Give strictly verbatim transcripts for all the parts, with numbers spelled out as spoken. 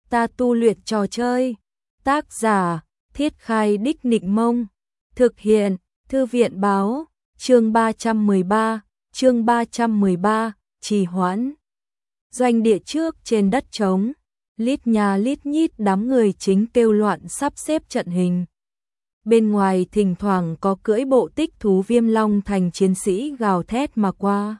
ta tu luyện trò chơi. Tác giả, Thiết Khai Đích Nịnh Mông. Thực hiện, Thư viện Báo. Chương ba trăm mười ba, chương ba trăm mười ba, trì hoãn. Doanh địa trước trên đất trống, lít nhà lít nhít đám người chính kêu loạn sắp xếp trận hình. Bên ngoài thỉnh thoảng có cưỡi bộ tích thú Viêm Long Thành chiến sĩ gào thét mà qua.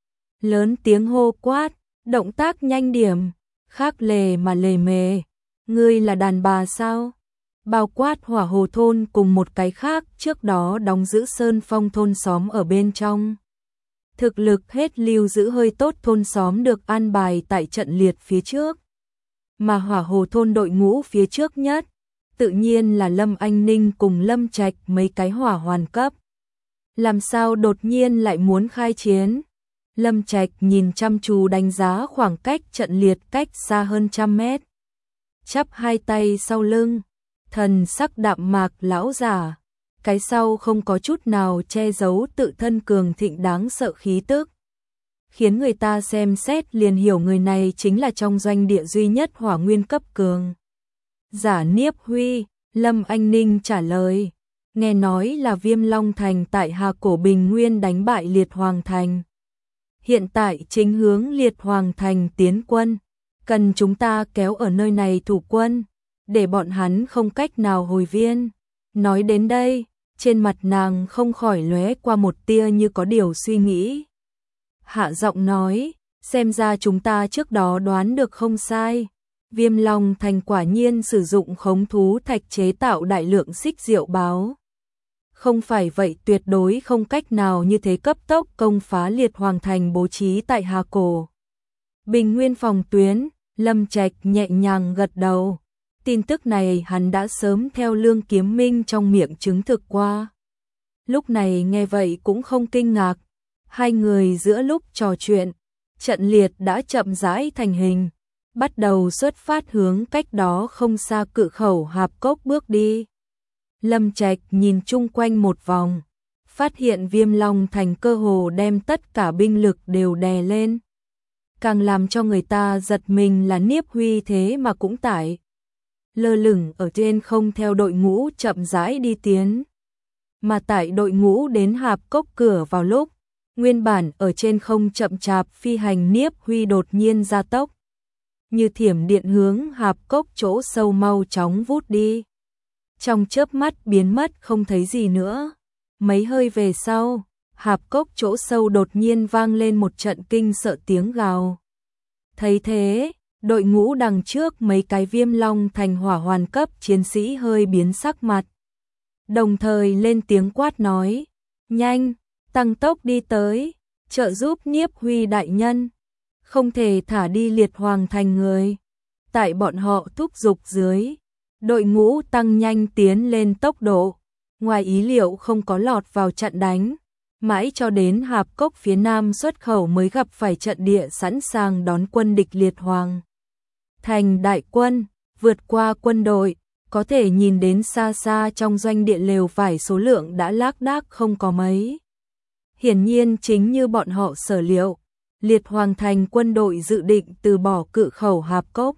Lớn tiếng hô quát, động tác nhanh điểm, khác lề mà lề mề. Ngươi là đàn bà sao? Bao quát Hỏa Hồ thôn cùng một cái khác trước đó đóng giữ Sơn Phong thôn xóm ở bên trong. Thực lực hết lưu giữ hơi tốt thôn xóm được an bài tại trận liệt phía trước. Mà Hỏa Hồ thôn đội ngũ phía trước nhất, tự nhiên là Lâm Anh Ninh cùng Lâm Trạch mấy cái hỏa hoàn cấp. Làm sao đột nhiên lại muốn khai chiến? Lâm Trạch nhìn chăm chú đánh giá khoảng cách trận liệt cách xa hơn trăm mét. Chắp hai tay sau lưng, thần sắc đạm mạc lão giả, cái sau không có chút nào che giấu tự thân cường thịnh đáng sợ khí tức, khiến người ta xem xét liền hiểu người này chính là trong doanh địa duy nhất hỏa nguyên cấp cường giả Niếp Huy. Lâm Anh Ninh trả lời, nghe nói là Viêm Long Thành tại Hà Cổ Bình Nguyên đánh bại Liệt Hoàng Thành, hiện tại chính hướng Liệt Hoàng Thành tiến quân, cần chúng ta kéo ở nơi này thủ quân, để bọn hắn không cách nào hồi viên. Nói đến đây, trên mặt nàng không khỏi lóe qua một tia như có điều suy nghĩ. Hạ giọng nói, xem ra chúng ta trước đó đoán được không sai. Viêm Long Thành quả nhiên sử dụng khống thú thạch chế tạo đại lượng xích diệu báo. Không phải vậy tuyệt đối không cách nào như thế cấp tốc công phá Liệt Hoàng Thành bố trí tại Hà Cổ Bình Nguyên phòng tuyến. Lâm Trạch nhẹ nhàng gật đầu. Tin tức này hắn đã sớm theo Lương Kiếm Minh trong miệng chứng thực qua. Lúc này nghe vậy cũng không kinh ngạc. Hai người giữa lúc trò chuyện, trận liệt đã chậm rãi thành hình, bắt đầu xuất phát hướng cách đó không xa cự khẩu Hạp Cốc bước đi. Lâm Trạch nhìn chung quanh một vòng, phát hiện Viêm Long Thành cơ hồ đem tất cả binh lực đều đè lên. Càng làm cho người ta giật mình là Niếp Huy thế mà cũng tại lơ lửng ở trên không theo đội ngũ chậm rãi đi tiến. Mà tại đội ngũ đến Hạp Cốc cửa vào lúc, nguyên bản ở trên không chậm chạp phi hành Niếp Huy đột nhiên gia tốc, như thiểm điện hướng Hạp Cốc chỗ sâu mau chóng vút đi. Trong chớp mắt biến mất không thấy gì nữa. Mấy hơi về sau, Hạp Cốc chỗ sâu đột nhiên vang lên một trận kinh sợ tiếng gào. Thấy thế, đội ngũ đằng trước mấy cái Viêm Long Thành hỏa hoàn cấp chiến sĩ hơi biến sắc mặt. Đồng thời lên tiếng quát nói, nhanh, tăng tốc đi tới, trợ giúp Niếp Huy đại nhân. Không thể thả đi Liệt Hoàng Thành người. Tại bọn họ thúc giục dưới, đội ngũ tăng nhanh tiến lên tốc độ, ngoài ý liệu không có lọt vào trận đánh. Mãi cho đến Hạp Cốc phía nam xuất khẩu mới gặp phải trận địa sẵn sàng đón quân địch Liệt Hoàng Thành đại quân. Vượt qua quân đội, có thể nhìn đến xa xa trong doanh địa lều vải số lượng đã lác đác không có mấy. Hiển nhiên chính như bọn họ sở liệu, Liệt Hoàng Thành quân đội dự định từ bỏ cự khẩu Hạp Cốc,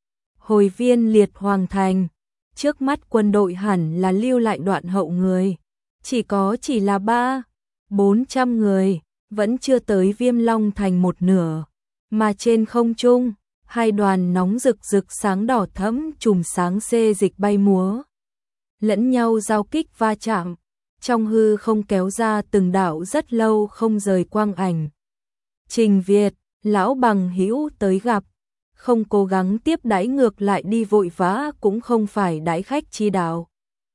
hồi viên Liệt Hoàng Thành. Trước mắt quân đội hẳn là lưu lại đoạn hậu người, chỉ có chỉ là ba bốn trăm người, vẫn chưa tới Viêm Long Thành một nửa. Mà trên không trung, hai đoàn nóng rực rực sáng đỏ thẫm chùm sáng xê dịch bay múa, lẫn nhau giao kích va chạm, trong hư không kéo ra từng đạo rất lâu không rời quang ảnh. Trình Việt, lão bằng hữu tới gặp, không cố gắng tiếp đãi ngược lại đi vội vã cũng không phải đãi khách chi đạo.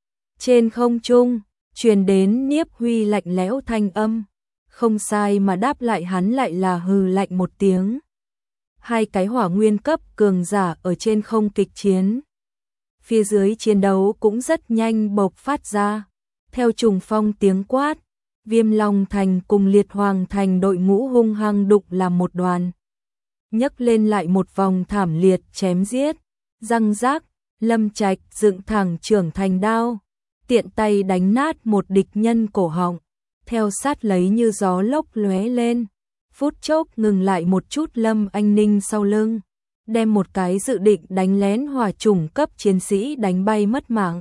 Trên không trung, truyền đến Niếp Huy lạnh lẽo thanh âm, không sai mà đáp lại hắn lại là hừ lạnh một tiếng. Hai cái hỏa nguyên cấp cường giả ở trên không kịch chiến. Phía dưới chiến đấu cũng rất nhanh bộc phát ra. Theo trùng phong tiếng quát, Viêm Long Thành cùng Liệt Hoàng Thành đội ngũ hung hăng đụng làm một đoàn. Nhấc lên lại một vòng thảm liệt chém giết, răng rác. Lâm Trạch dựng thẳng trưởng thành đao, tiện tay đánh nát một địch nhân cổ họng, theo sát lấy như gió lốc lóe lên, phút chốc ngừng lại một chút. Lâm Anh Ninh sau lưng, đem một cái dự định đánh lén hỏa chủng cấp chiến sĩ đánh bay mất mạng.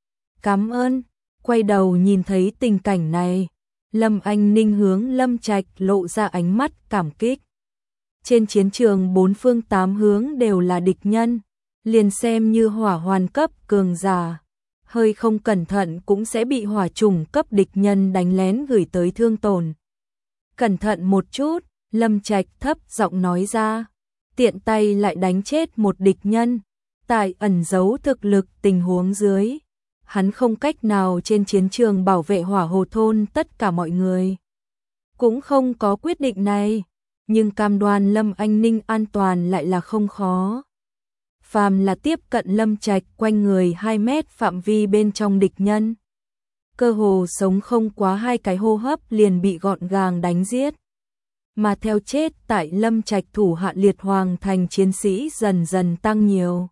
Cảm ơn, quay đầu nhìn thấy tình cảnh này, Lâm Anh Ninh hướng Lâm Trạch lộ ra ánh mắt cảm kích. Trên chiến trường bốn phương tám hướng đều là địch nhân, liền xem như hỏa hoàn cấp cường giả, hơi không cẩn thận cũng sẽ bị hỏa chủng cấp địch nhân đánh lén gửi tới thương tổn. Cẩn thận một chút, Lâm Trạch thấp giọng nói ra, tiện tay lại đánh chết một địch nhân, tại ẩn giấu thực lực tình huống dưới. Hắn không cách nào trên chiến trường bảo vệ hỏa hồ thôn tất cả mọi người. Cũng không có quyết định này, nhưng cam đoan Lâm Anh Ninh an toàn lại là không khó. Phàm là tiếp cận Lâm Trạch quanh người hai mét phạm vi bên trong địch nhân, cơ hồ sống không quá hai cái hô hấp liền bị gọn gàng đánh giết. Mà theo chết tại Lâm Trạch thủ hạ liệt hoàng thành chiến sĩ dần dần tăng nhiều.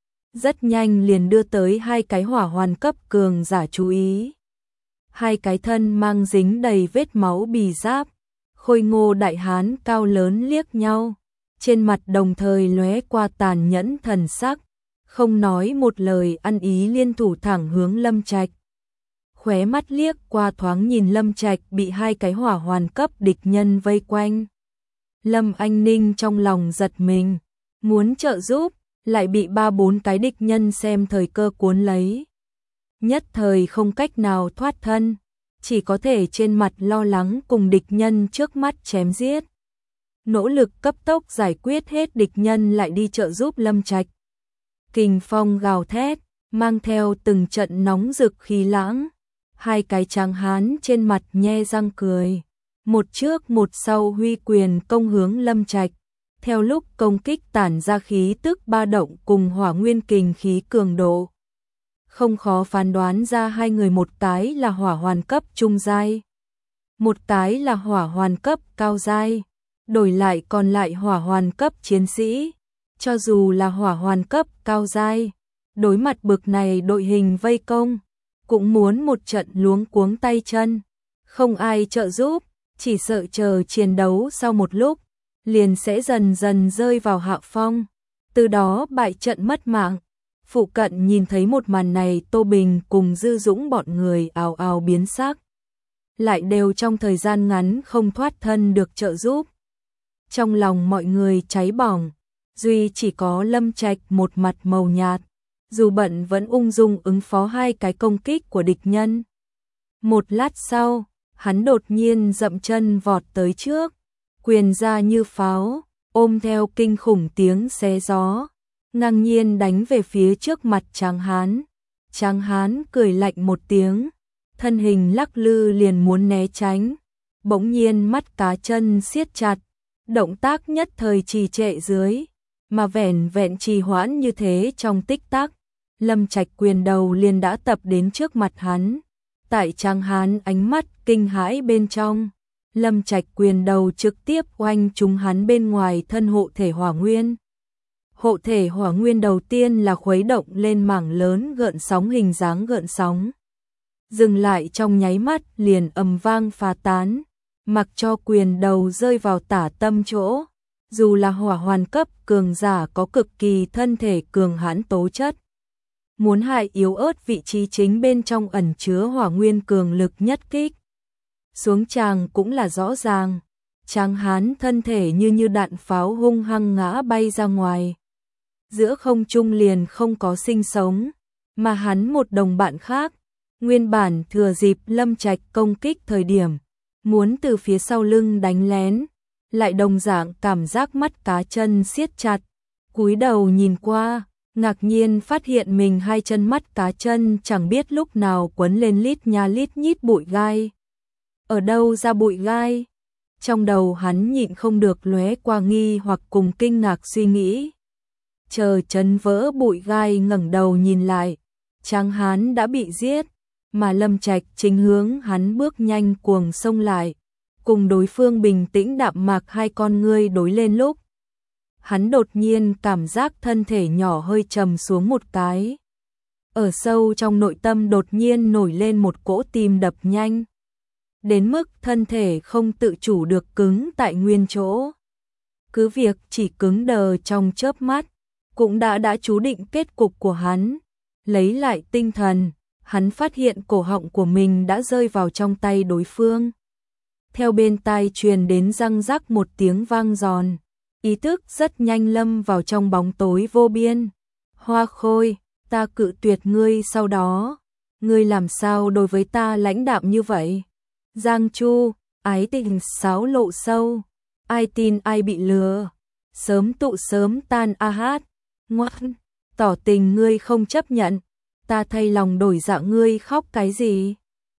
Rất nhanh liền đưa tới hai cái hỏa hoàn cấp cường giả chú ý. Hai cái thân mang dính đầy vết máu bì giáp, khôi ngô đại hán cao lớn liếc nhau, trên mặt đồng thời lóe qua tàn nhẫn thần sắc, không nói một lời ăn ý liên thủ thẳng hướng Lâm Trạch. Khóe mắt liếc qua thoáng nhìn Lâm Trạch bị hai cái hỏa hoàn cấp địch nhân vây quanh. Lâm Anh Ninh trong lòng giật mình, muốn trợ giúp, lại bị ba bốn cái địch nhân xem thời cơ cuốn lấy. Nhất thời không cách nào thoát thân, chỉ có thể trên mặt lo lắng cùng địch nhân trước mắt chém giết. Nỗ lực cấp tốc giải quyết hết địch nhân lại đi trợ giúp Lâm Trạch. Kình phong gào thét, mang theo từng trận nóng rực khí lãng. Hai cái tráng hán trên mặt nhe răng cười, một trước một sau huy quyền công hướng Lâm Trạch. Theo lúc công kích tản ra khí tức ba động cùng hỏa nguyên kình khí cường độ, không khó phán đoán ra hai người một cái là hỏa hoàn cấp trung giai, một cái là hỏa hoàn cấp cao giai, đổi lại còn lại hỏa hoàn cấp chiến sĩ, cho dù là hỏa hoàn cấp cao giai, đối mặt bực này đội hình vây công, cũng muốn một trận luống cuống tay chân, không ai trợ giúp, chỉ sợ chờ chiến đấu sau một lúc, liền sẽ dần dần rơi vào hạ phong, từ đó bại trận mất mạng. Phụ cận nhìn thấy một màn này, Tô Bình cùng Dư Dũng bọn người ào ào biến sắc, lại đều trong thời gian ngắn không thoát thân được trợ giúp. Trong lòng mọi người cháy bỏng, duy chỉ có Lâm Trạch một mặt màu nhạt, dù bận vẫn ung dung ứng phó hai cái công kích của địch nhân. Một lát sau, hắn đột nhiên dậm chân vọt tới trước, quyền ra như pháo, ôm theo kinh khủng tiếng xé gió, ngang nhiên đánh về phía trước mặt Tráng Hán. Tráng Hán cười lạnh một tiếng, thân hình lắc lư liền muốn né tránh, bỗng nhiên mắt cá chân siết chặt, động tác nhất thời trì trệ dưới, mà vẻn vẹn trì hoãn như thế trong tích tắc, Lâm Trạch quyền đầu liền đã tập đến trước mặt hắn. Tại Tráng Hán ánh mắt kinh hãi bên trong, Lâm Trạch quyền đầu trực tiếp oanh trúng hắn bên ngoài thân hộ thể hỏa nguyên. Hộ thể hỏa nguyên đầu tiên là khuấy động lên mảng lớn gợn sóng hình dáng gợn sóng. Dừng lại trong nháy mắt liền ầm vang phá tán, mặc cho quyền đầu rơi vào tả tâm chỗ. Dù là hỏa hoàn cấp cường giả có cực kỳ thân thể cường hãn tố chất, muốn hại yếu ớt vị trí chính bên trong ẩn chứa hỏa nguyên cường lực nhất kích xuống chàng cũng là rõ ràng. Tráng Hán thân thể như như đạn pháo hung hăng ngã bay ra ngoài, giữa không trung liền không có sinh sống, mà hắn một đồng bạn khác, nguyên bản thừa dịp Lâm Trạch công kích thời điểm, muốn từ phía sau lưng đánh lén, lại đồng dạng cảm giác mắt cá chân siết chặt, cúi đầu nhìn qua, ngạc nhiên phát hiện mình hai chân mắt cá chân chẳng biết lúc nào quấn lên lít nha lít nhít bụi gai. Ở đâu ra bụi gai? Trong đầu hắn nhịn không được lóe qua nghi hoặc cùng kinh ngạc suy nghĩ. Chờ chấn vỡ bụi gai ngẩng đầu nhìn lại, Tráng Hán đã bị giết, mà Lâm Trạch chính hướng hắn bước nhanh cuồng xông lại, cùng đối phương bình tĩnh đạm mạc hai con ngươi đối lên lúc. Hắn đột nhiên cảm giác thân thể nhỏ hơi trầm xuống một cái. Ở sâu trong nội tâm đột nhiên nổi lên một cỗ tim đập nhanh, đến mức thân thể không tự chủ được cứng tại nguyên chỗ. cứ việc chỉ cứng đờ trong chớp mắt, cũng đã đã chú định kết cục của hắn. Lấy lại tinh thần, hắn phát hiện cổ họng của mình đã rơi vào trong tay đối phương. Theo bên tai truyền đến răng rắc một tiếng vang giòn, ý thức rất nhanh lâm vào trong bóng tối vô biên. Hoa Khôi, ta cự tuyệt ngươi sau đó, ngươi làm sao đối với ta lãnh đạm như vậy? Giang Chu, ái tình sáo lộ sâu, ai tin ai bị lừa, sớm tụ sớm tan a hát, ngoan, tỏ tình ngươi không chấp nhận, ta thay lòng đổi dạ ngươi khóc cái gì?